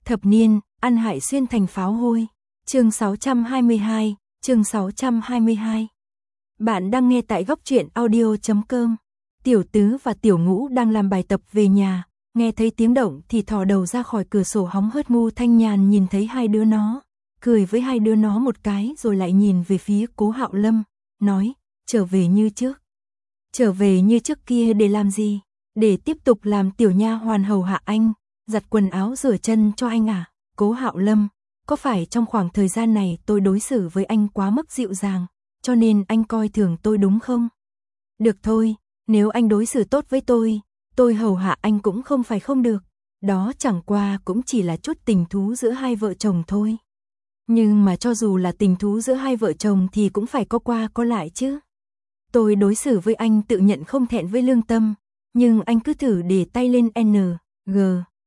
Thập niên, ăn hại xuyên thành pháo hôi. Chương 622, chương 622. Bạn đang nghe tại góc truyện audio.com. Tiểu Tứ và Tiểu Ngũ đang làm bài tập về nhà, nghe thấy tiếng động thì thò đầu ra khỏi cửa sổ hóng hớt. Ngu Thanh Nhàn nhìn thấy hai đứa nó, cười với hai đứa nó một cái rồi lại nhìn về phía Cố Hạo Lâm, nói, trở về như trước. Trở về như trước kia để làm gì? Để tiếp tục làm tiểu nha hoàn hầu hạ anh, giặt quần áo rửa chân cho anh à? Cố Hạo Lâm, có phải trong khoảng thời gian này tôi đối xử với anh quá mức dịu dàng, cho nên anh coi thường tôi đúng không? Được thôi, nếu anh đối xử tốt với tôi hầu hạ anh cũng không phải không được. Đó chẳng qua cũng chỉ là chút tình thú giữa hai vợ chồng thôi. Nhưng mà cho dù là tình thú giữa hai vợ chồng thì cũng phải có qua có lại chứ. Tôi đối xử với anh tự nhận không thẹn với lương tâm, nhưng anh cứ thử để tay lên N, G,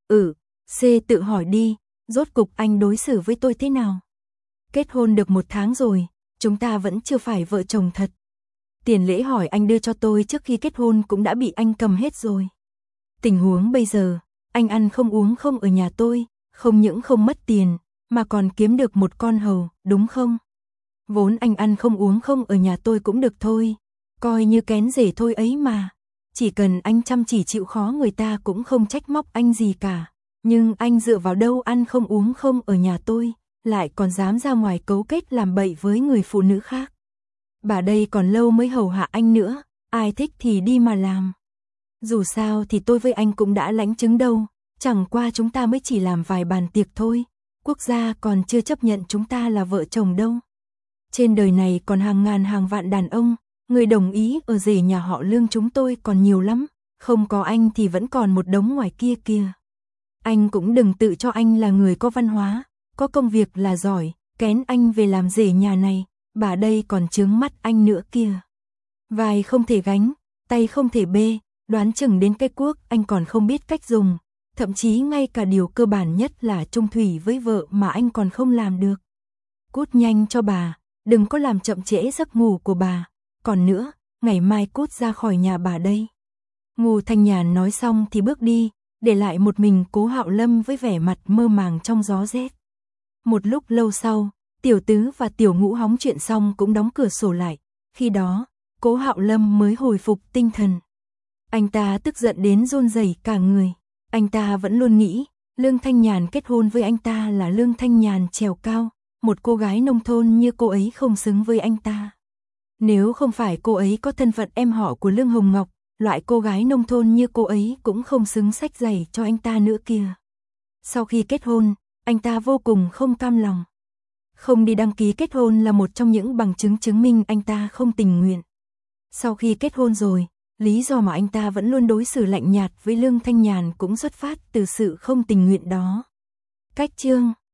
C tự hỏi đi, rốt cục anh đối xử với tôi thế nào? Kết hôn được 1 tháng rồi, chúng ta vẫn chưa phải vợ chồng thật. Tiền lễ hỏi anh đưa cho tôi trước khi kết hôn cũng đã bị anh cầm hết rồi. Tình huống bây giờ, anh ăn không uống không ở nhà tôi, không những không mất tiền, mà còn kiếm được một con hầu, đúng không? Vốn anh ăn không uống không ở nhà tôi cũng được thôi, coi như kén rể thôi ấy mà. Chỉ cần anh chăm chỉ chịu khó người ta cũng không trách móc anh gì cả. Nhưng anh dựa vào đâu ăn không uống không ở nhà tôi, lại còn dám ra ngoài cấu kết làm bậy với người phụ nữ khác. Bà đây còn lâu mới hầu hạ anh nữa, ai thích thì đi mà làm. Dù sao thì tôi với anh cũng đã lãnh chứng đâu, chẳng qua chúng ta mới chỉ làm vài bàn tiệc thôi, quốc gia còn chưa chấp nhận chúng ta là vợ chồng đâu. Trên đời này còn hàng ngàn hàng vạn đàn ông, người đồng ý ở rể nhà họ Lương chúng tôi còn nhiều lắm, không có anh thì vẫn còn một đống ngoài kia kìa. Anh cũng đừng tự cho anh là người có văn hóa, có công việc là giỏi, kén anh về làm rể nhà này, bà đây còn chướng mắt anh nữa kia. Vai không thể gánh, tay không thể bê, đoán chừng đến cái cuốc anh còn không biết cách dùng, thậm chí ngay cả điều cơ bản nhất là chung thủy với vợ mà anh còn không làm được. Cút nhanh cho bà, đừng có làm chậm trễ giấc ngủ của bà, còn nữa, ngày mai cút ra khỏi nhà bà đây. Ngu Thanh Nhàn nói xong thì bước đi, để lại một mình Cố Hạo Lâm với vẻ mặt mơ màng trong gió rét. Một lúc lâu sau, Tiểu Tứ và Tiểu Ngũ hóng chuyện xong cũng đóng cửa sổ lại, khi đó, Cố Hạo Lâm mới hồi phục tinh thần. Anh ta tức giận đến run rẩy cả người, anh ta vẫn luôn nghĩ, Lương Thanh Nhàn kết hôn với anh ta là Lương Thanh Nhàn trèo cao, một cô gái nông thôn như cô ấy không xứng với anh ta. Nếu không phải cô ấy có thân phận em họ của Lương Hồng Ngọc, loại cô gái nông thôn như cô ấy cũng không xứng xách giày cho anh ta nữa kia. Sau khi kết hôn, anh ta vô cùng không cam lòng. Không đi đăng ký kết hôn là một trong những bằng chứng chứng minh anh ta không tình nguyện. Sau khi kết hôn rồi, lý do mà anh ta vẫn luôn đối xử lạnh nhạt với Lương Thanh Nhàn cũng xuất phát từ sự không tình nguyện đó. Cách chương